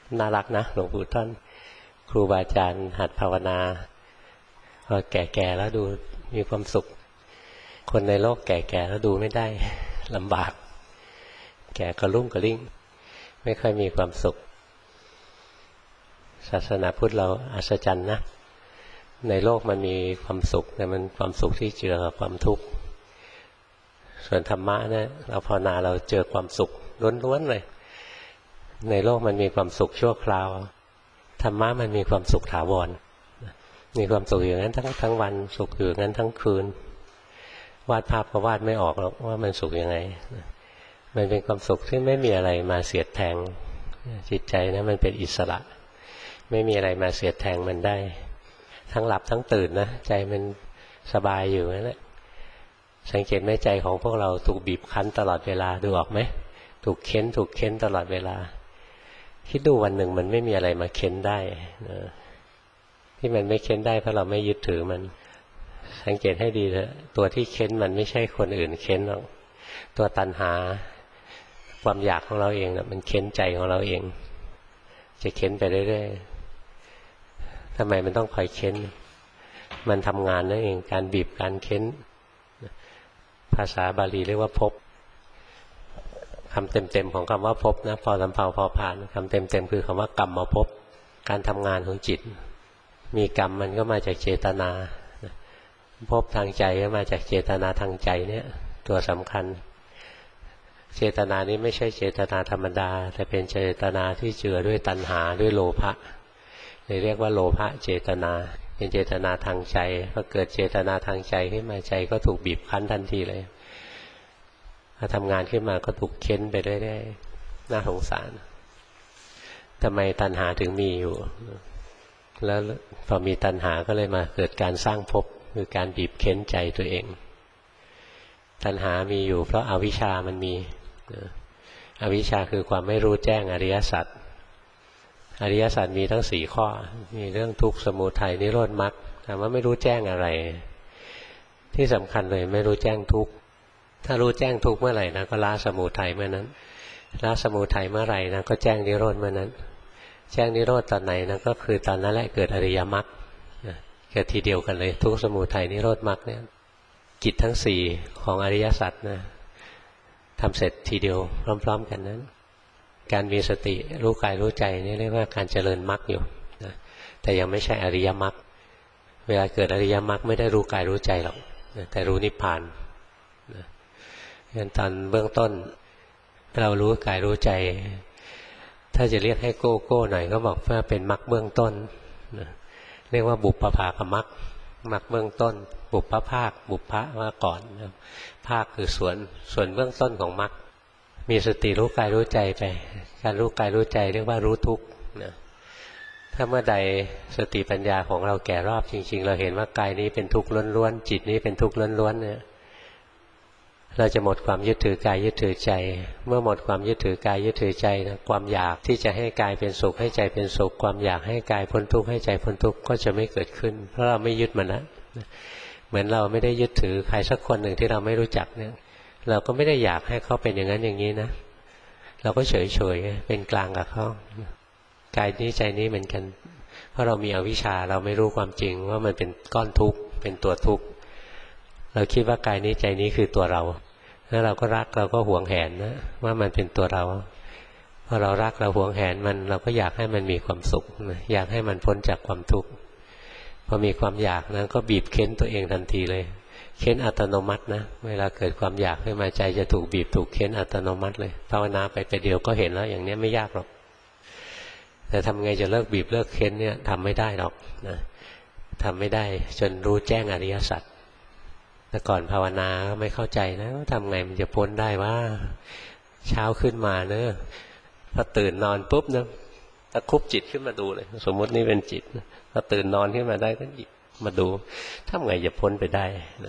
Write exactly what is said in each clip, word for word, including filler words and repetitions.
น่ารักนะหลวงปู่ท่านครูบาอาจารย์หัดภาวนาพอแก่ๆแล้วดูมีความสุขคนในโลกแก่ๆแล้วดูไม่ได้ลำบากแก่กระลุ่มกระลิ่งไม่ค่อยมีความสุขศาสนาพุทธเราอัศจรรย์นะในโลกมันมีความสุขแต่มันความสุขที่เจือกับความทุกข์ส่วนธรรมะเนี่ยเราภาวนาเราเจอความสุขล้วนๆเลยในโลกมันมีความสุขชั่วคราวธรรมะมันมีความสุขถาวรมีความสุขอย่างนั้นทั้งทั้งวันสุขอยู่งั้นทั้งคืนวาดภาพก็วาดไม่ออกหรอกว่ามันสุขยังไงมันเป็นความสุขที่ไม่มีอะไรมาเสียดแทงจิตใจนะมันเป็นอิสระไม่มีอะไรมาเสียดแทงมันได้ทั้งหลับทั้งตื่นนะใจมันสบายอยู่นั่นแหละสังเกตไหมใจของพวกเราถูกบีบคั้นตลอดเวลาดูออกไหมถูกเค้นถูกเค้นตลอดเวลาคิดดูวันหนึ่งมันไม่มีอะไรมาเค้นได้นะที่มันไม่เค้นได้เพราะเราไม่ยึดถือมันสังเกตให้ดีเถอะตัวที่เค้นมันไม่ใช่คนอื่นเค้นหรอกตัวตัณหาความอยากของเราเองนะมันเค้นใจของเราเองจะเค้นไปเรื่อยๆทำไมมันต้องคอยเค้นมันทำงานนั่นเองการบีบการเค้นภาษาบาลีเรียกว่าภพคำเต็มๆของคำว่าภพนะพอสำเภาพอผ่านคำเต็มๆคือคำว่ากรรมภพการทำงานของจิตมีกรรมมันก็มาจากเจตนาภพทางใจก็มาจากเจตนาทางใจเนี่ยตัวสำคัญเจตนานี้ไม่ใช่เจตนาธรรมดาแต่เป็นเจตนาที่เจือด้วยตัณหาด้วยโลภะเลยเรียกว่าโลภะเจตนาเป็นเจตนาทางใจพอเกิดเจตนาทางใจขึ้นมาใจก็ถูกบีบคั้นทันทีเลยพอทำงานขึ้นมาก็ถูกเค้นไปเรื่อยๆน่าสงสารทำไมตัณหาถึงมีอยู่แล้วพอมีตัณหาก็เลยมาเกิดการสร้างภพคือการบีบเค้นใจตัวเองตัณหามีอยู่เพราะอาวิชชามันมีอวิชชาคือความไม่รู้แจ้งอริยสัจอริยสัจมีทั้งสี่ข้อมีเรื่องทุกข์สมุทัยนิโรธมรรคถามว่าไม่รู้แจ้งอะไรที่สำคัญเลยไม่รู้แจ้งทุกข์ถ้ารู้แจ้งทุกข์เมื่อไหร่นะก็ละสมุทัยเมื่อนั้นละสมุทัยเมื่อไหร่นะก็แจ้งนิโรธเมื่อนั้นแจ้งนิโรธตอนไหนนะก็คือตอนนั้นแหละเกิดอริยมรรคเกิดทีเดียวกันเลยทุกข์สมุทัยนิโรธมรรคเนี่ยกิจทั้งสี่ของอริยสัจนะทำเสร็จทีเดียวพร้อมๆกันนั้นการมีสติรู้กายรู้ใจนี่เรียกว่าการเจริญมรรคอยู่นะแต่ยังไม่ใช่อริยมรรคเวลาเกิดอริยมรรคไม่ได้รู้กายรู้ใจหรอกนะแต่รู้นิพพานนะงั้นตอนเบื้องต้นเรารู้กายรู้ใจถ้าจะเรียกให้โก้โก้หน่อยก็บอกว่าเป็นมรรคเบื้องต้นนะเรียกว่าบุพภาคมรรคมรรคเบื้องต้นบุพภาคบุพพะว่าก่อนนะภาคคือส่วนส่วนเบื้องต้นของมรรคมีสติรู้กายรู้ใจไปการรู้กายรู้ใจเรียกว่ารู้ทุกข์นะถ้าเมื่อใดสติปัญญาของเราแก่รอบจริงๆเราเห็นว่ากายนี้เป็นทุกข์ล้วนๆจิตนี้เป็นทุกข์ล้วนๆเนี่ยเราจะหมดความยึดถือกายยึดถือใจเมื่อหมดความยึดถือกายยึดถือใจนะความอยากที่จะให้กายเป็นสุขให้ใจเป็นสุขความอยากให้กายพ้นทุกข์ให้ใจพ้นทุกข์ก็จะไม่เกิดขึ้นเพราะเราไม่ยึดมันแล้วเหมือนเราไม่ได้ยึดถือใครสักคนหนึ่งที่เราไม่รู้จักเนี่ยเราก็ไม่ได้อยากให้เขาเป็นอย่างนั้นอย่างนี้นะเราก็เฉยๆเป็นกลางกับเขากายนี้ใจนี้เหมือนกันเพราะเรามีอวิชชาเราไม่รู้ความจริงว่ามันเป็นก้อนทุกข์เป็นตัวทุกข์เราคิดว่ากายนี้ใจนี้คือตัวเราแล้วเราก็รักเราก็หวงแหนนะว่ามันเป็นตัวเราพอเรารักเราหวงแหนมันเราก็อยากให้มันมีความสุขอยากให้มันพ้นจากความทุกข์พอมีความอยากนะก็บีบเค้นตัวเองทันทีเลยเค้นอัตโนมัตินะเวลาเกิดความอยากขึ้นมาใจจะถูกบีบถูกเค้นอัตโนมัติเลยภาวนาไปแต่เดียวก็เห็นแล้วอย่างนี้ไม่ยากหรอกแต่ทำไงจะเลิกบีบเลิกเค้นเนี่ยทำไม่ได้หรอกนะทำไม่ได้จนรู้แจ้งอริยสัจแต่ก่อนภาวนาก็ไม่เข้าใจนะว่าทำไงมันจะพ้นได้ว่าเช้าขึ้นมาเนอะพอตื่นนอนปุ๊บนะตะคุบจิตขึ้นมาดูเลยสมมตินี่เป็นจิตพอตื่นนอนขึ้นมาได้ก็หยิบมาดูทำไงจะพ้นไปได้นะ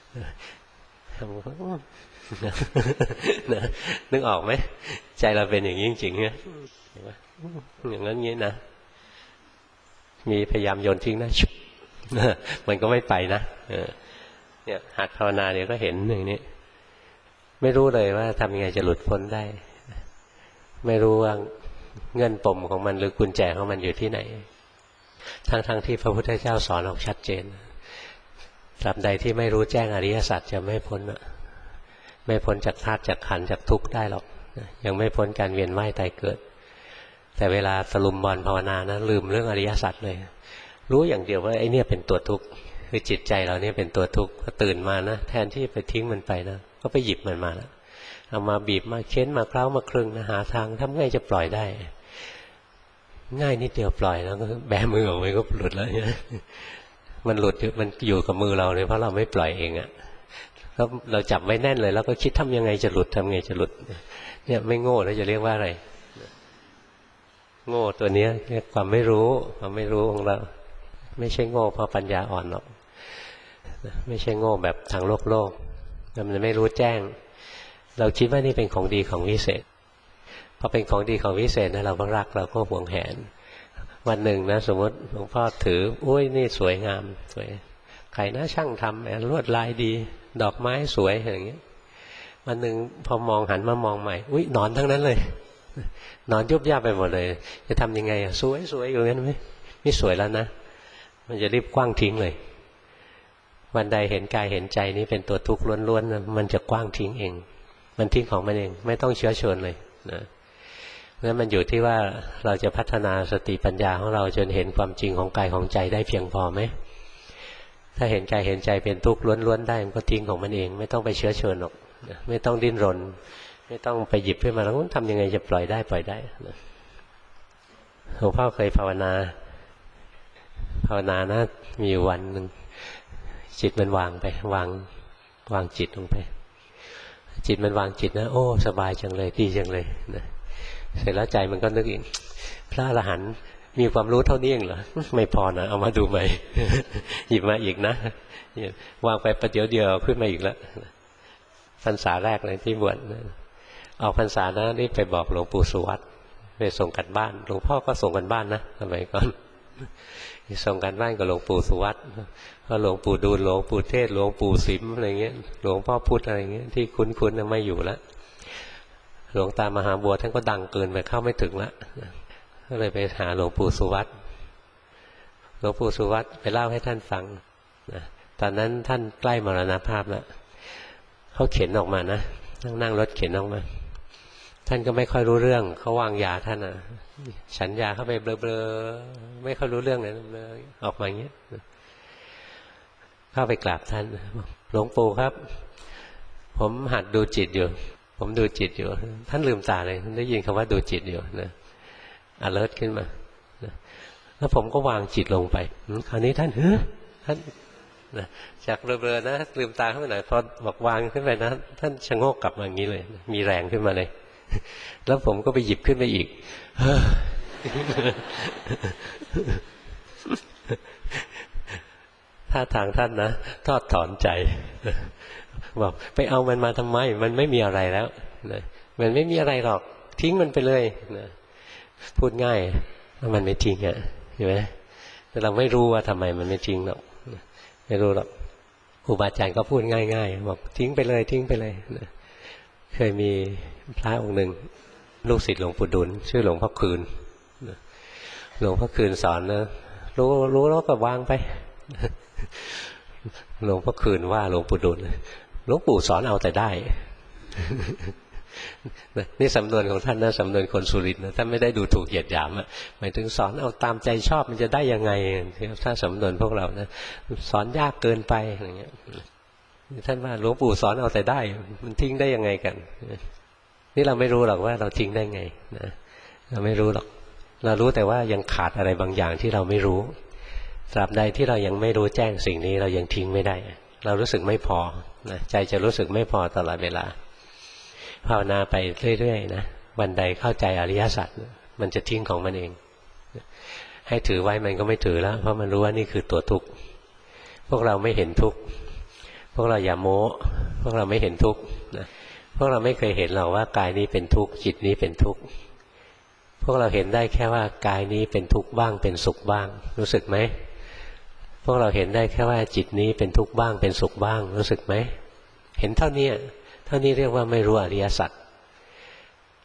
นะนึกออกไหมใจเราเป็นอย่างนี้จริงๆเนี่ยอย่างนั้นงี้นะมีพยายามโยนทิ้งนะมันก็ไม่ไปนะเนี่ยหัดภาวนาเดี๋ยวก็เห็นอย่างนี้ไม่รู้เลยว่าทำยังไงจะหลุดพ้นได้ไม่รู้ว่าเงินปมของมันหรือกุญแจของมันอยู่ที่ไหนทั้งๆ ท, ที่พระพุทธเจ้าสอนออกชัดเจนตราบใดที่ไม่รู้แจ้งอริยสัจจะไม่พ้นไม่พ้นจากธาตุจากขันธ์จากทุกข์ได้หรอกยังไม่พ้นการเวียนว่ายตายเกิดแต่เวลาตะลุมบอลภาวนานะลืมเรื่องอริยสัจเลยรู้อย่างเดียวว่าไอ้เนี่ยเป็นตัวทุกข์คือจิตใจเราเนี่ยเป็นตัวทุกข์พอตื่นมานะแทนที่ไปทิ้งมันไปนะก็ไปหยิบมันมาแล้วเอามาบีบมาเค้นมาเคล้ามาคลึงนะหาทางทำไงจะปล่อยได้ง่ายนิดเดียวปล่อยแล้วก็แบมือออกไปก็หลุดแล้วเนี่ยมันหลุดมันอยู่กับมือเราเลยเพราะเราไม่ปล่อยเองอะแล้วเราจับไว้แน่นเลยแล้วก็คิดทำยังไงจะหลุดทำไงจะหลุดเนี่ยไม่โง่แล้วจะเรียกว่าอะไรโง่ตัวนี้เรียกความไม่รู้ความไม่รู้ของเราไม่ใช่โง่เพราะปัญญาอ่อนหรอกไม่ใช่โง่แบบทางโลกโลกมันไม่รู้แจ้งเราคิดว่านี่เป็นของดีของวิเศษพอเป็นของดีของวิเศษนะเราก็รักเราก็หวงแหนวันหนึ่งนะสมมติหลวงพ่อถืออุ้ยนี่สวยงามสวยใครนะช่างทำแหมลวดลายดีดอกไม้สวยอย่างเงี้ยวันหนึ่งพอมองหันมามองใหม่อุ้ยนอนทั้งนั้นเลยนอนยุบย่าไปหมดเลยจะทำยังไงอะสวยสวยอยู่งั้นไหมไม่สวยแล้วนะมันจะรีบกว้างทิ้งเลยวันใดเห็นกายเห็นใจนี้เป็นตัวทุกข์ล้วนๆนะมันจะกว้างทิ้งเองมันทิ้งของมันเองไม่ต้องเชื้อเชิญเลยนะนั้นมันอยู่ที่ว่าเราจะพัฒนาสติปัญญาของเราจนเห็นความจริงของกายของใจได้เพียงพอไหมถ้าเห็นกายเห็นใจเป็นทุกข์ล้วนๆได้มันก็ทิ้งของมันเองไม่ต้องไปเชื้อเชิญหรอกไม่ต้องดิ้นรนไม่ต้องไปหยิบขึ้นมาแล้วทำยังไงจะปล่อยได้ปล่อยได้หลวงพ่อเคยภาวนาภาวนานะมีอยู่วันหนึ่งจิตมันวางไปวางวางจิตลงไปจิตมันวางจิตนะโอ้สบายจังเลยดีจังเลยนะเสร็จแล้วใจมันก็นึกอีกพระอรหันต์มีความรู้เท่านี้เองเหรอไม่พอนะเอามาดูใหม่ หยิบมาอีกนะวางไปประเดี๋ยวเดียวขึ้นมาอีกแล้วพรรษาแรกเลยที่บวชออกพรรษานะรีบไปบอกหลวงปู่สุวัตไปส่งกันบ้านหลวงพ่อก็ส่งกันบ้านนะสมัยก่อนส่งกันบ้านกับหลวงปู่สุวัตก็หลวงปู่ดูลหลวงปู่เทศหลวงปู่สิมอะไรเงี้ยหลวงพ่อพุธอะไรเงี้ยที่คุ้นๆไม่อยู่แล้วหลวงตามหาบัวท่านก็ดังเกินไปเข้าไม่ถึงแล้วก็เลยไปหาหลวงปู่สุวัตหลวงปู่สุวัตไปเล่าให้ท่านฟังนะตอนนั้นท่านใกล้มรณภาพแล้วเขาเข็นออกมานะนั่งนั่งรถเข็นออกมาท่านก็ไม่ค่อยรู้เรื่องเขาวางยาท่านอ่ะฉันยาเข้าไปเบลอๆไม่ค่อยรู้เรื่องเลยเบลอออกมาอย่างเงี้ยเข้าไปกราบท่านหลวงปู่ครับผมหัดดูจิตอยู่ผมดูจิตอยู่ท่านลืมตาเลยได้ยินคำว่าดูจิตอยู่นะ alert ขึ้นมานะแล้วผมก็วางจิตลงไปคราวนี้ท่านเฮ้ยท่านนะจากเบลอๆนะลืมตาขึ้นมาหน่อยพอบอกวางขึ้นไปนะท่านชะโงกกลับมาอย่างนี้เลยมีแรงขึ้นมาเลยแล้วผมก็ไปหยิบขึ้นไปอีกถ้าทางท่านนะทอดถอนใจบอกไปเอามันมาทำไมมันไม่มีอะไรแล้วนะมันไม่มีอะไรหรอกทิ้งมันไปเลยนะพูดง่ายแล้วมันไม่ทิ้งอ่ะเห็นไหมแต่เราไม่รู้ว่าทำไมมันไม่ทิ้งหรอกไม่รู้หรอกครูบาอาจารย์ก็พูดง่ายๆบอกทิ้งไปเลยทิ้งไปเลยนะเคยมีพระองค์หนึ่งลูกศิษย์หลวงปู่ดุลชื่อหลวงพ่อคืนหลวงพ่อคืนสอนนะรู้รู้แล้วก็วางไปหลวงพ่อคืนว่าหลวงปู่ดุลหลวงปู่สอนเอาแต่ได้นี่สำนวนของท่านนะสำนวนคนสุรินทร์นะท่านไม่ได้ดูถูกเหยียดหยามอ่ะหมายถึงสอนเอาตามใจชอบมันจะได้ยังไงถ้าสำนวนพวกเรานะสอนยากเกินไปอย่างเงี้ยท่านว่าหลวงปู่สอนเอาแต่ได้มันทิ้งได้ยังไงกันนี่เราไม่รู้หรอกว่าเราทิ้งได้ไงนะเราไม่รู้หรอกเรารู้แต่ว่ายังขาดอะไรบางอย่างที่เราไม่รู้ตราบใดที่เรายังไม่รู้แจ้งสิ่งนี้เรายังทิ้งไม่ได้เรารู้สึกไม่พอนะใจจะรู้สึกไม่พอตลอดเวลาภาวนาไปเรื่อยๆนะวันใดเข้าใจอริยสัจมันจะทิ้งของมันเองให้ถือไว้มันก็ไม่ถือแล้วเพราะมันรู้ว่านี่คือตัวทุกข์พวกเราไม่เห็นทุกข์พวกเราอย่าโม้พวกเราไม่เห็นทุกข์นะพวกเราไม่เคยเห็นหรอกว่ากายนี้เป็นทุกข์จิตนี้เป็นทุกข์พวกเราเห็นได้แค่ว่ากายนี้เป็นทุกข์บ้างเป็นสุขบ้างรู้สึกไหมพวกเราเห็นได้แค่ว่าจิตนี้เป็นทุกข์บ้างเป็นสุขบ้างรู้สึกไหมเห็นเท่านี้เท่านี้เรียกว่าไม่รู้อริยสัจ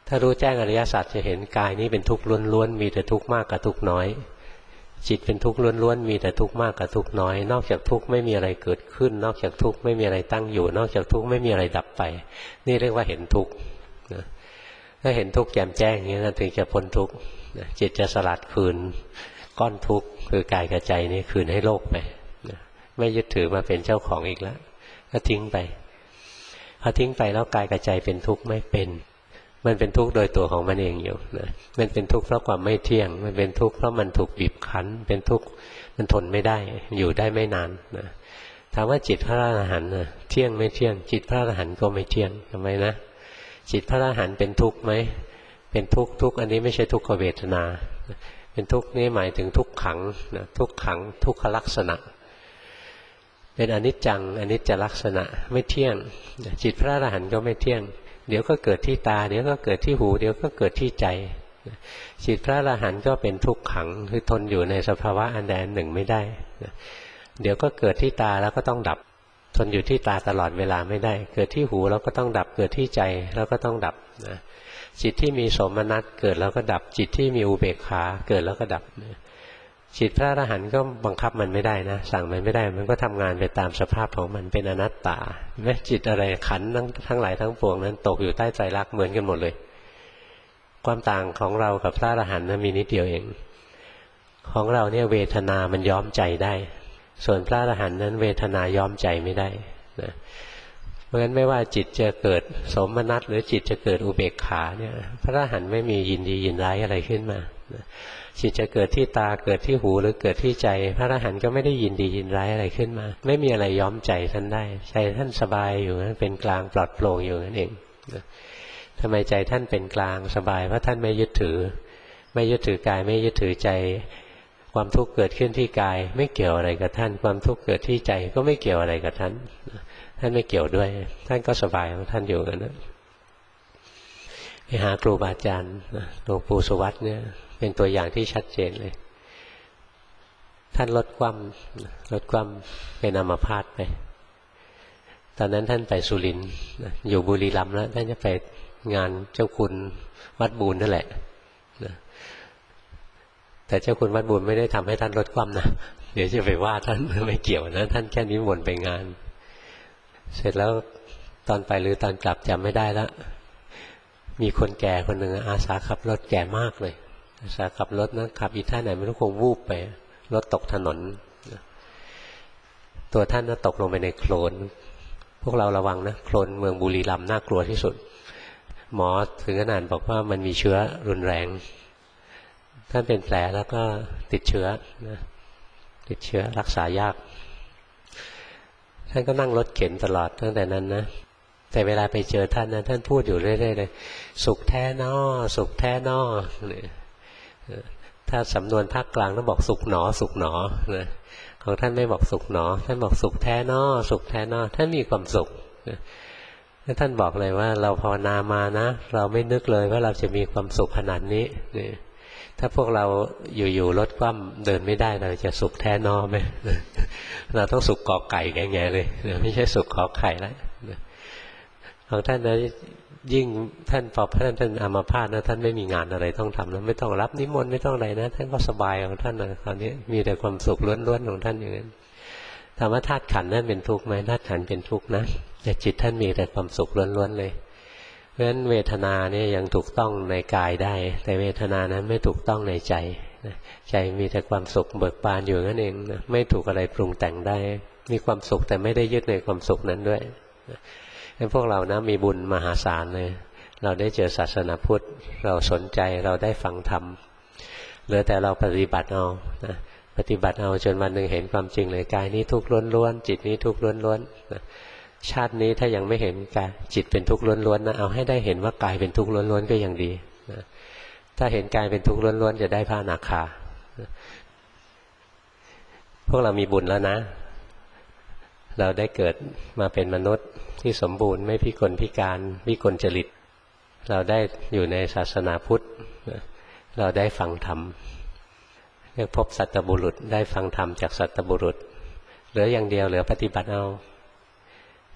ถ้ารู้แจ้งอริยสัจจะเห็นกายนี้เป็นทุกข์ล้วนๆมีแต่ทุกข์มากกับทุกข์น้อยจิตเป็นทุกข์ล้วนๆมีแต่ทุกข์มากกับทุกข์น้อยนอกจากทุกข์ไม่มีอะไรเกิดขึ้นนอกจากทุกข์ไม่มีอะไรตั้งอยู่นอกจากทุกข์ไม่มีอะไรดับไปนี่เรียกว่าเห็นทุกข์ถ้าเห็นทุกข์แจ่มแจ้งอย่างนี้ถึงจะพ้นทุกข์จิตจะสลัดคืนก้อนทุกข์คือกายกับใจนี้คืนให้โลกไปไม่ยึดถือมาเป็นเจ้าของอีกแล้วก็ทิ้งไปพอทิ้งไปแล้วกายกับใจเป็นทุกข์ไม่เป็นมันเป็นทุกข์โดยตัวของมันเองอยู่นะมันเป็นทุกข์เพราะความไม่เที่ยงมันเป็นทุกข์เพราะมันถูกบีบคั้นเป็นทุกข์มันทนไม่ได้อยู่ได้ไม่นานนะถามว่าจิตพระอรหันต์นะเที่ยงไม่เที่ยงจิตพระอรหันต์ก็ไม่เที่ยงทำไมนะจิตพระอรหันต์เป็นทุกข์ไหมเป็นทุกข์ทุกข์อันนี้ไม่ใช่ทุกขเวทนาเป็นทุกข์นี่หมายถึงทุกขังนะทุกขังทุกขลักษณะเป็นอนิจจังอนิจจลักษณะไม่เที่ยงจิตพระอรหันต์ก็ไม่เที่ยงเดี๋ยวก็เกิดที่ตาเดี๋ยวก็เกิดที่หูเดี๋ยวก็เกิดที่ใจจิตพระอรหันต์ก็เป็นทุกขังคือทนอยู่ในสภาวะอันใดอันหนึ่งไม่ได้เดี๋ยวก็เกิดที่ตาแล้วก็ต้องดับทนอยู่ที่ตาตลอดเวลาไม่ได้เกิดที่หูแล้วก็ต้องดับเกิดที่ใจแล้วก็ต้องดับนะจิตที่มีโสมนัสเกิดแล้วก็ดับจิตที่มีอุเบกขาเกิดแล้วก็ดับจิตพระอรหันต์ก็บังคับมันไม่ได้นะสั่งมันไม่ได้มันก็ทำงานไปตามสภาพของมันเป็นอนัตตาแม้จิตอะไรขันธ์ทั้งทั้งหลายทั้งปวงนั้นตกอยู่ใต้ไตรลักษณ์เหมือนกันหมดเลยความต่างของเรากับพระอรหันต์นั้นมีนิดเดียวเองของเราเนี่ยเวทนามันย้อมใจได้ส่วนพระอรหันต์นั้นเวทนาย้อมใจไม่ได้นะเพราะฉะนั้นไม่ว่าจิตจะเกิดโสมนัสหรือจิตจะเกิดอุเบกขาเนี่ยพระอรหันต์ไม่มียินดียินร้ายอะไรขึ้นมาจิตจะเกิดที่ตาเกิดที่หูหรือเกิดที่ใจพระอรหันต์ก็ไม่ได้ยินดียินร้ายอะไรขึ้นมาไม่มีอะไรย้อมใจท่านได้ใจท่านสบายอยู่นั้นเป็นกลางปลอดโปร่งอยู่นั่นเองทำไมใจท่านเป็นกลางสบายเพราะท่านไม่ยึดถือไม่ยึดถือกายไม่ยึดถือใจความทุกข์เกิดขึ้นที่กายไม่เกี่ยวอะไรกับท่านความทุกข์เกิดที่ใจก็ไม่เกี่ยวอะไรกับท่านท่านไม่เกี่ยวด้วยท่านก็สบายของท่านอยู่นั่นนะไปหาครูบาอาจารย์หลวงปู่สุวัตเนี่ยเป็นตัวอย่างที่ชัดเจนเลยท่านลดความลดความเป็นอัมพาตไปตอนนั้นท่านไปสุรินทร์อยู่บุรีรัมย์แล้วท่านจะไปงานเจ้าคุณวัดบูรนั่นแหละแต่เจ้าคุณวัดบูรไม่ได้ทำให้ท่านลดความนะเดี๋ยวจะไปว่าท่านไม่เกี่ยวนะท่านแค่นิมนต์ไปงานเสร็จแล้วตอนไปหรือตอนกลับจำไม่ได้แล้วมีคนแก่คนหนึ่งอาสาขับรถแก่มากเลยอาสาขับรถนะขับอีท่าไหนไม่รู้คงวูบไปรถตกถนนตัวท่านน่ะตกลงไปในโคลนพวกเราระวังนะโคลนเมืองบุรีรัมย์น่ากลัวที่สุดหมอถึงขนาดบอกว่ามันมีเชื้อรุนแรงท่านเป็นแผลแล้วก็ติดเชื้อนะติดเชื้อรักษายากท่านก็นั่งรถเข็นตลอดตั้งแต่นั้นนะแต่เวลาไปเจอท่านนะท่านพูดอยู่เรื่อยๆเลยสุขแท้นอสุขแท้นอถ้าสำนวนภาคกลางต้องบอกสุขหนอสุขหนอนะของท่านไม่บอกสุขหนอท่านบอกสุขแท้นอสุขแท้นอท่านมีความสุขแล้วท่านบอกเลยว่าเราภาวนามานะเราไม่นึกเลยว่าเราจะมีความสุขขนาดนี้นี่ถ้าพวกเราอยู่ๆลดความเดินไม่ได้เราจะสุขแท้นอไหมเราต้องสุขกอไก่แง่ๆเลยไม่ใช่สุขขอไข่แล้วของท่านนะยิ่งท่านพอท่านท่านอัมพาตนะท่านไม่มีงานอะไรต้องทำแล้วไม่ต้องรับนิมนต์ไม่ต้องอะไรนะท่านก็สบายของท่านนะคราวนี้มีแต่ความสุขล้วนๆของท่านอย่างนั้นถามว่าธาตุขันธ์นั้นเป็นทุกข์ไหมธาตุขันธ์เป็นทุกข์นะแต่จิตท่านมีแต่ความสุขล้วนๆเลยเพราะฉะนั้นเวทนาเนี่ยยังถูกต้องในกายได้แต่เวทนานั้นไม่ถูกต้องในใจใจมีแต่ความสุขเบิกบานอยู่นั่นเองนะไม่ถูกอะไรปรุงแต่งได้มีความสุขแต่ไม่ได้ยึดในความสุขนั้นด้วยให้พวกเรานะมีบุญมหาศาลเลยเราได้เจอศาสนาพุทธเราสนใจเราได้ฟังธรรมเหลือแต่เราปฏิบัติเอานะปฏิบัติเอาจนวันหนึ่งเห็นความจริงเลยกายนี้ทุกข์ล้วนๆจิตนี้ทุกข์ล้วนๆนะชาตินี้ถ้ายังไม่เห็นกายจิตเป็นทุกข์ล้วนๆนะเอาให้ได้เห็นว่ากายเป็นทุกข์ล้วนๆก็ยังดีนะถ้าเห็นกายเป็นทุกข์ล้วนๆจะได้พระอนาคานะพวกเรามีบุญแล้วนะเราได้เกิดมาเป็นมนุษย์ที่สมบูรณ์ไม่พิกลพิการวิกลจริตเราได้อยู่ในศาสนาพุทธเราได้ฟังธรรมเรียกพบสัตบุรุษได้ฟังธรรมจากสัตบุรุษเหลืออย่างเดียวเหลือปฏิบัติเอา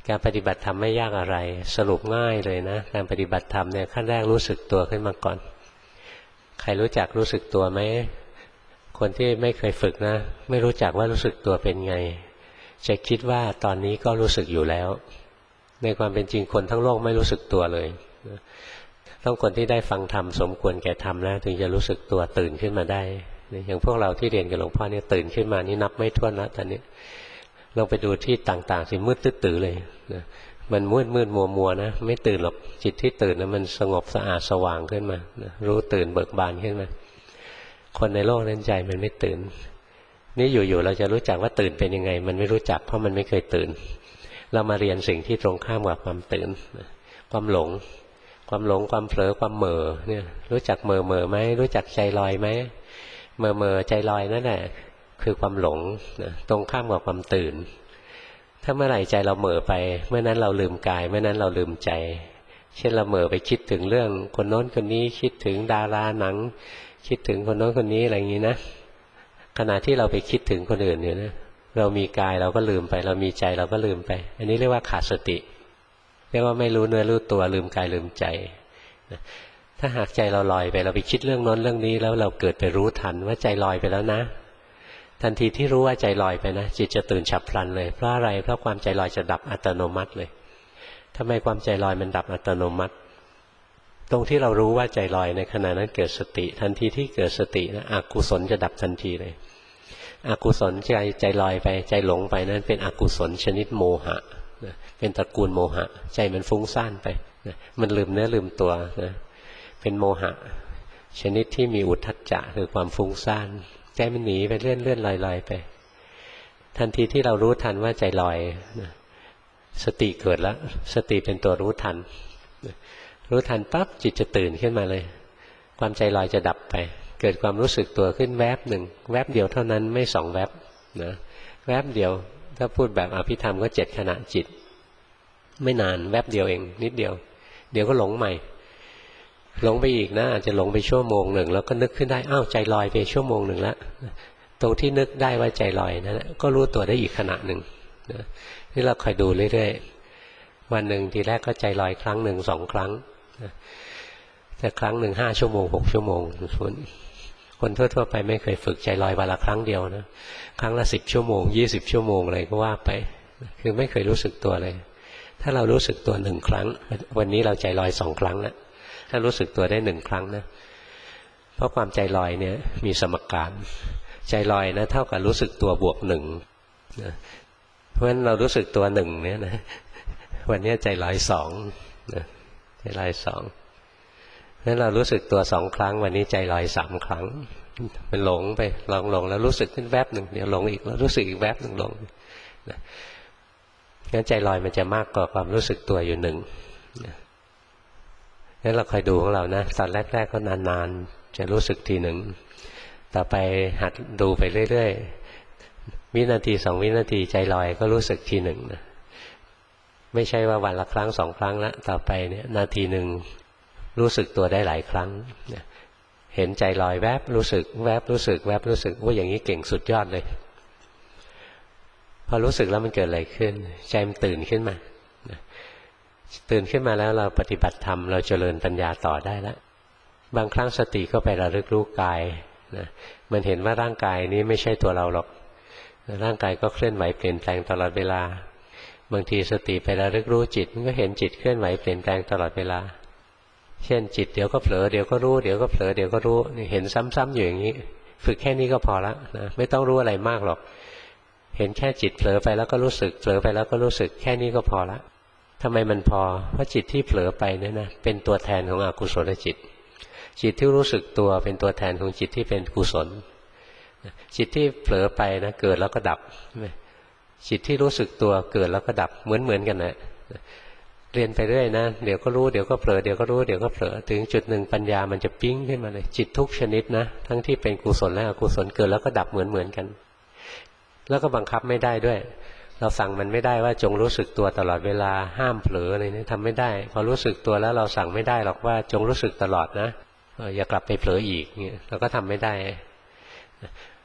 การปฏิบัติธรรมไม่ยากอะไรสรุปง่ายเลยนะการปฏิบัติธรรมเนี่ยขั้นแรกรู้สึกตัวขึ้นมาก่อนใครรู้จักรู้สึกตัวไหมคนที่ไม่เคยฝึกนะไม่รู้จักว่ารู้สึกตัวเป็นไงจะคิดว่าตอนนี้ก็รู้สึกอยู่แล้วในความเป็นจริงคนทั้งโลกไม่รู้สึกตัวเลยต้องคนที่ได้ฟังธรรมสมควรแก่ธรรมแล้วถึงจะรู้สึกตัวตื่นขึ้นมาได้อย่างพวกเราที่เรียนกับหลวงพ่อเนี่ยตื่นขึ้นมานี่นับไม่ถ้วนแล้วตอนนี้ลองไปดูที่ต่างๆสิมืดตื้อๆเลยนะมันมืดมืดมัวมัวนะไม่ตื่นหรอกจิตที่ตื่นนะมันสงบสะอาดสว่างขึ้นมานะรู้ตื่นเบิกบานขึ้นมาคนในโลกนั้นใจมันไม่ตื่นนี่อยู่ๆเราจะรู้จักว่าตื่นเป็นยังไงมันไม่รู้จักเพราะมันไม่เคยตื่นเรามาเรียนสิ่งที่ตรงข้ามกับความตื่นความหลงความหลงความเผลอความเหม่อเนี่ยรู้จักเหม่อเหม่อไหมรู้จักใจลอยไหมเหม่อเหม่อใจลอยนั่นแหละคือความหลงนะตรงข้ามกับความตื่นถ้าเมื่อไหร่ใจเราเหม่อไปเมื่อนั้นเราลืมกายเมื่อนั้นเราลืมใจเช่นเราเหม่อไปคิดถึงเรื่องคนโน้นคนนี้คิดถึงดาราหนังคิดถึงคนโน้นคนนี้อะไรอย่างนี้นะขณะที่เราไปคิดถึงคนอื่นอยู่นะเรามีกายเราก็ลืมไปเรามีใจเราก็ลืมไปอันนี้เรียกว่าขาดสติเรียกว่าไม่รู้เนื้อรู้ตัวลืมกายลืมใจนะถ้าหากใจเราลอยไปเราไปคิดเรื่องโน้นเรื่องนี้แล้วเราเกิดไปรู้ทันว่าใจลอยไปแล้วนะทันทีที่รู้ว่าใจลอยไปนะจิตจะตื่นฉับพลันเลยเพราะอะไรเพราะความใจลอยจะดับอัตโนมัติเลยทำไมความใจลอยมันดับอัตโนมัติตรงที่เรารู้ว่าใจลอยในขณะนั้นเกิดสติทันทีที่เกิดสตินะอกุศลจะดับทันทีเลยอกุศลใจใจลอยไปใจหลงไปนั้นเป็นอกุศลชนิดโมหะนะเป็นตระกูลโมหะใจมันฟุ้งซ่านไปนะมันลืมเนื้อลืมตัวนะเป็นโมหะชนิดที่มีอุทธัจจะคือความฟุ้งซ่านใจมันหนีไปเลื่อนเลื่อนลอยลอยไปทันทีที่เรารู้ทันว่าใจลอยนะสติเกิดแล้วสติเป็นตัวรู้ทันนะรู้ทันปั๊บจิตจะตื่นขึ้นมาเลยความใจลอยจะดับไปเกิดความรู้สึกตัวขึ้นแวบหนึ่งแวบเดียวเท่านั้นไม่สองแวบนะแวบเดียวถ้าพูดแบบอภิธรรมก็เจ็ดขณะจิตไม่นานแวบเดียวเองนิดเดียวเดี๋ยวก็หลงใหม่หลงไปอีกนะอาจจะหลงไปชั่วโมงหนึ่งแล้วก็นึกขึ้นได้อ้าวใจลอยไปชั่วโมงหนึ่งแล้วตรงที่นึกได้ว่าใจลอยนั่นก็รู้ตัวได้อีกขณะหนึ่งนะนี่เราคอยดูเรื่อยๆวันหนึ่งทีแรกก็ใจลอยครั้งหนึ่งสองครั้งนะแต่ครั้งหนึ่งห้าชั่วโมงหกชั่วโมงคนคนทั่วๆไปไม่เคยฝึกใจลอยวันละครั้งเดียวนะครั้งละสิบชั่วโมงยี่สิบชั่วโมงอะไรก็ว่าไปคือไม่เคยรู้สึกตัวเลยถ้าเรารู้สึกตัวหนึ่งครั้งวันนี้เราใจลอยสองครั้งแล้วถ้ารู้สึกตัวได้หนึ่งครั้งนะเพราะความใจลอยเนี่ยมีสมการใจลอยนะเท่ากับรู้สึกตัวบวกหนึ่งนะเพราะฉะนั้นเรารู้สึกตัวหนึ่งเนี่ยนะวันนี้ใจลอยสองนะใจลอยสองเพราะฉะนั้นเรารู้สึกตัวสองครั้งวันนี้ใจลอยสามครั้งมันหลงไปลองหลงแล้วรู้สึกขึ้นแวบหนึ่งเดี๋ยวหลงอีกแล้วรู้สึกอีกแวบหนึ่งหลงนะงั้นใจลอยมันจะมากกว่าความรู้สึกตัวอยู่หนึ่งนะงั้นเราคอยดูของเรานะตอนแรกๆก็นานๆจะรู้สึกทีหนึ่งต่อไปหัดดูไปเรื่อยๆวินาทีสองวินาทีใจลอยก็รู้สึกทีหนึ่งนะไม่ใช่ว่าวันละครั้งสองครั้งละต่อไปเนี่ยนาทีหนึ่งรู้สึกตัวได้หลายครั้งนะเห็นใจลอยแวบรู้สึกแวบรู้สึกแวบรู้สึกว่าอย่างนี้เก่งสุดยอดเลยพอรู้สึกแล้วมันเกิดอะไรขึ้นใจมันตื่นขึ้นมาตื่นขึ้นมาแล้วเราปฏิบัติธรรมเราเจริญปัญญาต่อได้แล้วบางครั้งสติก็ไประลึกรู้กายนะมันเห็นว่าร่างกายนี้ไม่ใช่ตัวเราหรอกร่างกายก็เคลื่อนไหวเปลี่ยนแปลงตลอดเวลาบางทีสติไประลึกรู้จิตมันก็เห็นจิตเคลื่อนไหวเปลี่ยนแปลงตลอดเวลาเช่นจิตเดี๋ยวก็เผลอเดี๋ยวก็รู้เดี๋ยวก็เผลอเดี๋ยวก็รู้เห็นซ้ำๆอยู่อย่างนี้ฝึกแค่นี้ก็พอละนะไม่ต้องรู้อะไรมากหรอกเห็นแค่จิตเผลอไปแล้วก็รู้สึกเผลอไปแล้วก็รู้สึกแค่นี้ก็พอละทำไมมันพอเพราะจิตที่เผลอไปเนี่ยนะเป็นตัวแทนของอกุศลจิตจิตที่รู้สึกตัวเป็นตัวแทนของจิตที่เป็นกุศลจิตที่เผลอไปนะเกิดแล้วก็ดับจิตที่รู้สึกตัวเกิดแล้วก็ดับเหมือนเหมือนกันนะเรียนไปเรื่อยนะเดี๋ยวก็รู้เดี๋ยวก็เผลอเดี๋ยวก็รู้เดี๋ยวก็เผลอถึงจุดหนึ่งปัญญามันจะปิ๊งขึ้นมาเลยจิตทุกชนิดนะทั้งที่เป็นกุศลและอกุศลเกิดแล้วก็ดับเหมือนเหมือนกันแล้วก็บังคับไม่ได้ด้วยเราสั่งมันไม่ได้ว่าจงรู้สึกตัวตลอดเวลาห้ามเผลออะไรนี่ทำไม่ได้พอรู้สึกตัวแล้วเราสั่งไม่ได้หรอกว่าจงรู้สึกตลอดนะอย่ากลับไปเผลออีกเนี่ยเราก็ทำไม่ได้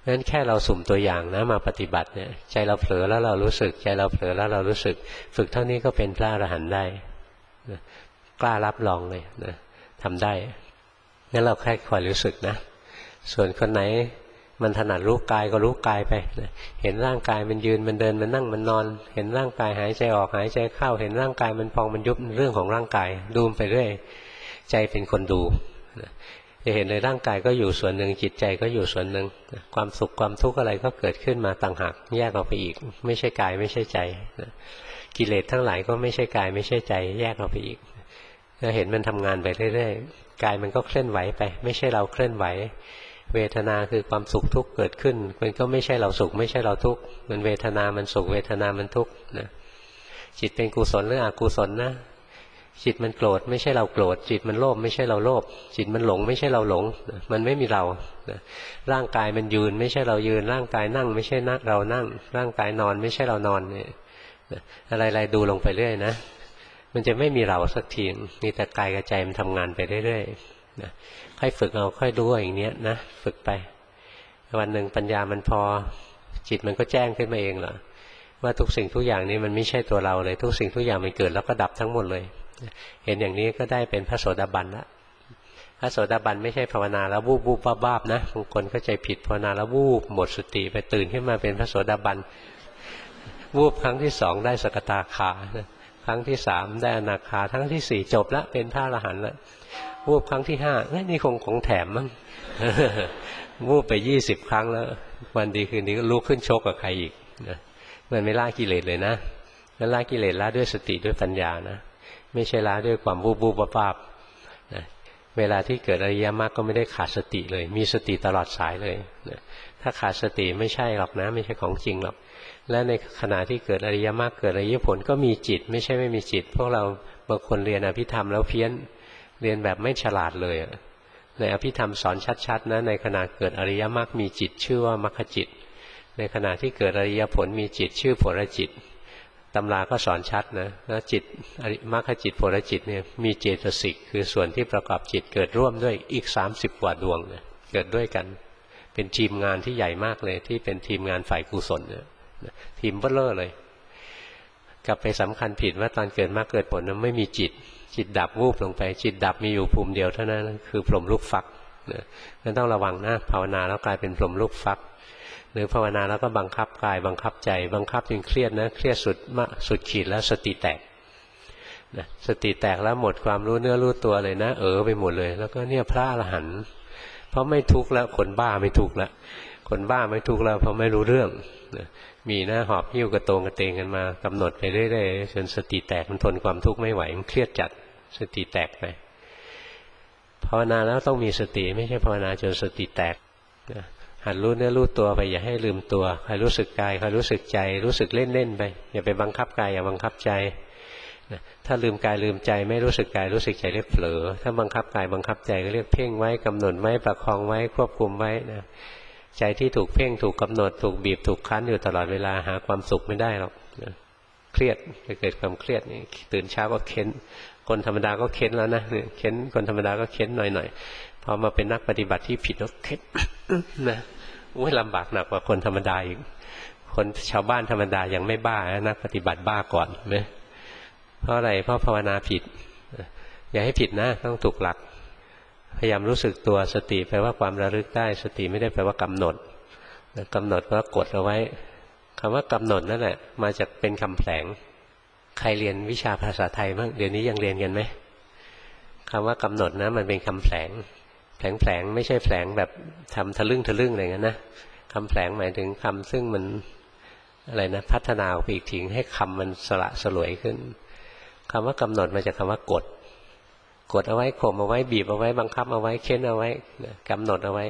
เพราะฉะนั้นแค่เราสุ่มตัวอย่างนะมาปฏิบัติเนี่ยใจเราเผลอแล้วเรารู้สึกใจเราเผลอแล้วเรารู้สึกฝึกเท่านี้ก็เป็นพระอรหันต์ได้นะกล้ารับรองเลยนะทำได้งั้นเราแค่คอยรู้สึกนะส่วนคนไหนมันถนัดรู้กายก็รู้กายไปนะเห็นร่างกายมันยืนมันเดินมันนั่งมันนอนเห็นร่างกายหายใจออกหายใจเข้าเห็นร่างกายมันพองมันยุบเรื่องของร่างกายดูไปเรื่อยใจเป็นคนดูนะจะเห็นในร่างกายก็อยู่ส่วนหนึ่งจิตใจก็อยู่ส่วนหนึ่งนะความสุขความทุกข์อะไรก็เกิดขึ้นมาต่างหากแยกออกไปอีกไม่ใช่กายไม่ใช่ใจนะกิเลสทั้งหลายก็ไม่ใช่กายไม่ใช่ใจแยกออกไปอีกจะเห็นมันทำงานไปเรื่อยๆกายมันก็เคลื่อนไหวไปไม่ใช่เราเคลื่อนไหวเวทนาคือความสุขทุกข์เกิดขึ้นมันก็ไม่ใช่เราสุขไม่ใช่เราทุกข์มันเวทนามันสุขเวทนามันทุกข์นะจิตเป็นกุศลหรืออกุศลนะจิตมันโกรธไม่ใช่เราโกรธจิตมันโลภไม่ใช่เราโลภจิตมันหลงไม่ใช่เราหลงมันไม่มีเราร่างกายมันยืนไม่ใช่เรายืนร่างกายนั่งไม่ใช่นั่งเรานั่งร่างกายนอนไม่ใช่เรานอนเนี่ยอะไรๆดูลงไปเรื่อยนะมันจะไม่มีเราสักทีมีแต่กายกับใจมันทำงานไปเรื่อยๆนะค่อยฝึกเอาค่อยดูอย่างนี้นะฝึกไปวันหนึ่งปัญญามันพอจิตมันก็แจ้งขึ้นมาเองเหรอว่าทุกสิ่งทุกอย่างนี้มันไม่ใช่ตัวเราเลยทุกสิ่งทุกอย่างมันเกิดแล้วก็ดับทั้งหมดเลยเห็นอย่างนี้ก็ได้เป็นพระโสดาบันละพระโสดาบันไม่ใช่ภาวนาแล้ววูบวูบบ้าบ้านะบางคนก็ใจผิดภาวนาแล้ววูบหมดสติไปตื่นขึ้นมาเป็นพระโสดาบันวูบครั้งที่สองได้สกทาคาครั้งที่สามได้อนาคาครั้งที่สี่จบละเป็นพระอรหันต์ละวูบครั้งที่ห้านี่คงของแถมมั้งวูบไปยี่สิบครั้งแล้ววันดีคืนนี้ก็ลุกขึ้นชกกับใครอีกนะมันไม่ละกิเลสเลยนะมันละกิเลสละด้วยสติด้วยปัญญานะไม่ใช่ละด้วยความวูบวูบบ้าๆนะเวลาที่เกิดอริยมรรคก็ไม่ได้ขาดสติเลยมีสติตลอดสายเลยนะถ้าขาดสติไม่ใช่หรอกนะไม่ใช่ของจริงหรอกและในขณะที่เกิดอริยมรรคเกิดอริยผลก็มีจิตไม่ใช่ไม่มีจิตพวกเราบางคนเรียนอภิธรรมแล้วเพี้ยนเรียนแบบไม่ฉลาดเลยในอภิธรรมสอนชัดๆนะในขณะเกิดอริยมรรคมีจิตชื่อว่ามรรคจิตในขณะที่เกิดอริยผลมีจิตชื่อผลจิตตำราก็สอนชัดนะแล้วจิตมรรคจิตผลจิตเนี่ยมีเจตสิกคือส่วนที่ประกอบจิตเกิดร่วมด้วยอีกสามสิบกว่าดวงนะเกิดด้วยกันเป็นทีมงานที่ใหญ่มากเลยที่เป็นทีมงานฝ่ายกุศลเนี่ยทีมเบ้อเร่อเลยกลับไปสำคัญผิดว่าตอนเกิดมรรคเกิดผลนั้นไม่มีจิตจิตดับวูบลงไปจิตดับมีอยู่ภูมิเดียวเท่านั้นคือพรหมลูกฟักนั่นต้องระวังนะภาวนาแล้วกลายเป็นพรหมลูกฟักหรือภาวนาแล้วก็บังคับกายบังคับใจบังคับจนเครียดนะเครียดสุดมาสุดขีดแล้วสติแตกนะสติแตกแล้วหมดความรู้เนื้อรู้ตัวเลยนะเออไปหมดเลยแล้วก็เนี่ยพระอรหันต์เพราะไม่ทุกข์แล้วคนบ้าไม่ทุกข์แล้วคนบ้าไม่ทุกข์แล้วเพราะไม่รู้เรื่องนะมีหน้าหอบหิ้วกระโตงกระเตงกันมากำหนดไปเรื่อยๆจนสติแตกมันทนความทุกข์ไม่ไหวมันเครียดจัดสติแตกไปภาวนาแล้วต้องมีสติไม่ใช่ภาวนาจนสติแตกนะหัดรู้เนื้อรู้ตัวไปอย่าให้ลืมตัวใครรู้สึกกายใครรู้สึกใจรู้สึกเล่นๆไปอย่าไปบังคับกายอย่าบังคับใจนะถ้าลืมกายลืมใจไม่รู้สึกกายรู้สึกใจเรียกเผลอถ้าบังคับกายบังคับใจก็เรียกเพ่งไว้กำหนดไว้ประคองไว้ควบคุมไว้นะใจที่ถูกเพ่งถูกกำหนดถูกบีบถูกคั้นอยู่ตลอดเวลาหาความสุขไม่ได้หรอกนะเครียดจะเกิดความเครียดนี่ตื่นเช้าก็เค้นคนธรรมดาก็เค้นแล้วนะเค้นคนธรรมดาก็เค้นหน่อยๆพอมาเป็นนักปฏิบัติที่ผิดก็เค้นนะโอ้ยลำบากหนักกว่าคนธรรมดาอีกคนชาวบ้านธรรมดายังไม่บ้านักปฏิบัติบ้าก่อนไหมเพราะอะไรเพราะภาวนาผิดอย่าให้ผิดนะต้องถูกหลักพยายามรู้สึกตัวสติแปลว่าความระลึกได้สติไม่ได้แปลว่ากำหนดกำหนดว่ากดเอาไว้คำว่ากำหนดนั่นแหละมาจากเป็นคำแผลงใครเรียนวิชาภาษาไทยบ้างเดี๋ยวนี้ยังเรียนกันไหมคำว่ากำหนดนะมันเป็นคำแผลงแผลงแผลงไม่ใช่แผลงแบบทำทะลึ่งทะลึ่งอะไรเงี้ยนะคำแผลงหมายถึงคำซึ่งมันอะไรนะพัฒนาออกไปอีกทีให้คำมันสละสลวยขึ้นคำว่ากำหนดมาจากคำว่ากดกดเอาไว้ข่มเอาไว้บีบเอาไว้บังคับเอาไว้เค้นเอาไว้กำหนดเอาไว้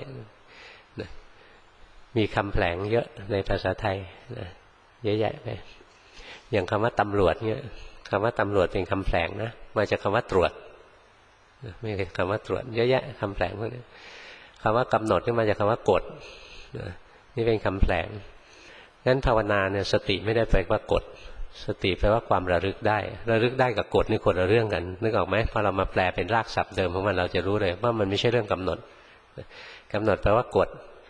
มีคำแผลงเยอะในภาษาไทยเยอะแยะไปอย่างคำว่าตำรวจเนี่ยคำว่าตำรวจเป็นคำแผลงนะมาจากคำว่าตรวจไม่ใช่คำว่าตรวจเยอะแยะคำแผลงพวกนี้คำว่ากำหนดนี่มาจากคำว่ากดนี่เป็นคำแผลงงั้นภาวนาเนี่ยสติไม่ได้แปลว่ากดสติแปลว่าความระลึกได้ระลึกได้กับกดนี่คนละเรื่องกันนึกออกไหมพอเรามาแปลเป็นรากศัพท์เดิมของมันเราจะรู้เลยว่ามันไม่ใช่เรื่องกำหนดกำหนดแปลว่ากด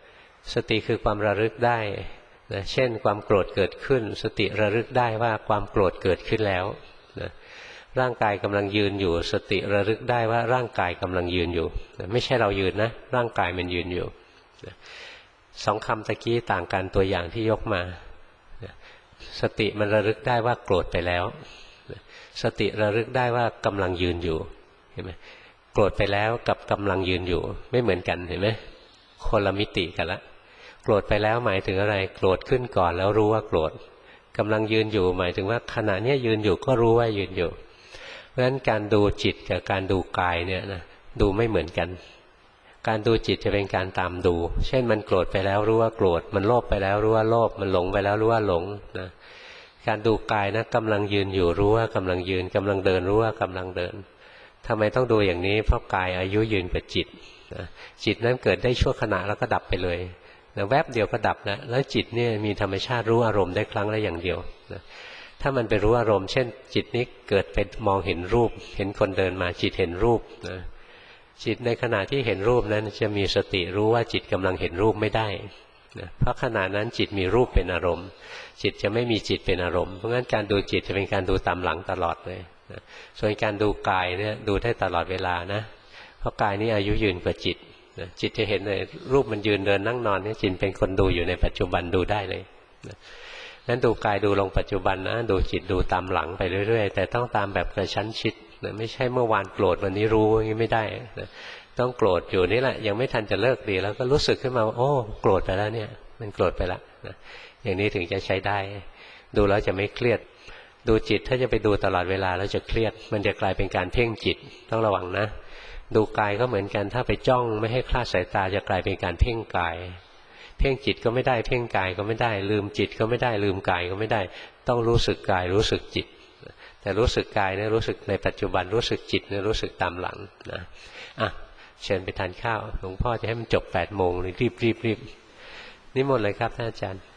สติคือความระลึกได้นะเช่นความโกรธเกิดขึ้นสติระลึกได้ว่าความโกรธเกิดขึ้นแล้วนะร่างกายกำลังยืนอยู่สติระลึกได้ว่าร่างกายกำลังยืนอยู่นะไม่ใช่เรายืนนะร่างกายมันยืนอยู่นะสองคำตะกี้ต่างกันตัวอย่างที่ยกมานะสติมันระลึกได้ว่าโกรธไปแล้วนะสติระลึกได้ว่ากำลังยืนอยู่เห็นไหมโกรธไปแล้วกับกำลังยืนอยู่ไม่เหมือนกันเห็นไหมคนละมิติกันละโกรธไปแล้วหมายถึงอะไรโกรธขึ้นก่อนแล้วรู้ว่าโกรธกำลังยืนอยู่หมายถึงว่าขณะนี้ยืนอยู่ก็รู้ว่ายืนอยู่เพราะฉะนั้นการดูจิตกับการดูกายเนี่ยนะดูไม่เหมือนกันการดูจิตจะเป็นการตามดูเช่นมันโกรธไปแล้วรู้ว่าโกรธมันโลภไปแล้วรู้ว่าโลภมันหลงไปแล้วรู้ว่าหลงนะการดูกายนะกำลังยืนอยู่รู้ว่ากำลังยืนกำลังเดินรู้ว่ากำลังเดินทำไมต้องดูอย่างนี้เพราะกายอายุยืนกว่าจิตนะจิตนั้นเกิดได้ชั่วขณะแล้วก็ดับไปเลยนะแวบเดียวก็ดับนะแล้วจิตเนี่ยมีธรรมชาติรู้อารมณ์ได้ครั้งละอย่างเดียวนะถ้ามันไปรู้อารมณ์เช่นจิตนี้เกิดเป็นมองเห็นรูปเห็นคนเดินมาจิตเห็นรูปนะจิตในขณะที่เห็นรูปนั้นจะมีสติรู้ว่าจิตกำลังเห็นรูปไม่ได้นะเพราะขณะนั้นจิตมีรูปเป็นอารมณ์จิตจะไม่มีจิตเป็นอารมณ์เพราะงั้นการดูจิตจะเป็นการดูตามหลังตลอดเลยนะส่วนการดูกายเนี่ยดูได้ตลอดเวลานะเพราะกายนี้อายุยืนกว่าจิตนะจิตจะเห็นเลยรูปมันยืนเดินนั่งนอนเนี่ยจิตเป็นคนดูอยู่ในปัจจุบันดูได้เลยนะนั้นดูกายดูลงปัจจุบันนะดูจิตดูตามหลังไปเรื่อยๆแต่ต้องตามแบบกระชั้นชิดนะไม่ใช่เมื่อวานโกรธวันนี้รู้อย่างนี้ไม่ได้นะต้องโกรธอยู่นี่แหละยังไม่ทันจะเลิกดีแล้วก็รู้สึกขึ้นมาว่าโอ้โกรธไปแล้วเนี่ยมันโกรธไปแล้วนะอย่างนี้ถึงจะใช้ได้ดูแล้วจะไม่เครียดดูจิตถ้าจะไปดูตลอดเวลาแล้วจะเครียดมันจะกลายเป็นการเพ่งจิตต้องระวังนะดูกายก็เหมือนกันถ้าไปจ้องไม่ให้คลาดสายตาจะกลายเป็นการเพ่งกายเพ่งจิตก็ไม่ได้เพ่งกายก็ไม่ได้ลืมจิตก็ไม่ได้ลืมกายก็ไม่ได้ต้องรู้สึกกายรู้สึกจิตแต่รู้สึกกายเนี่ยรู้สึกในปัจจุบันรู้สึกจิตเนี่ยรู้สึกตามหลังนะอ่ะเชิญไปทานข้าวหลวงพ่อจะให้มันจบแปดโมงเลยรีบรีบรีบนิมนต์เลยครับท่านอาจารย์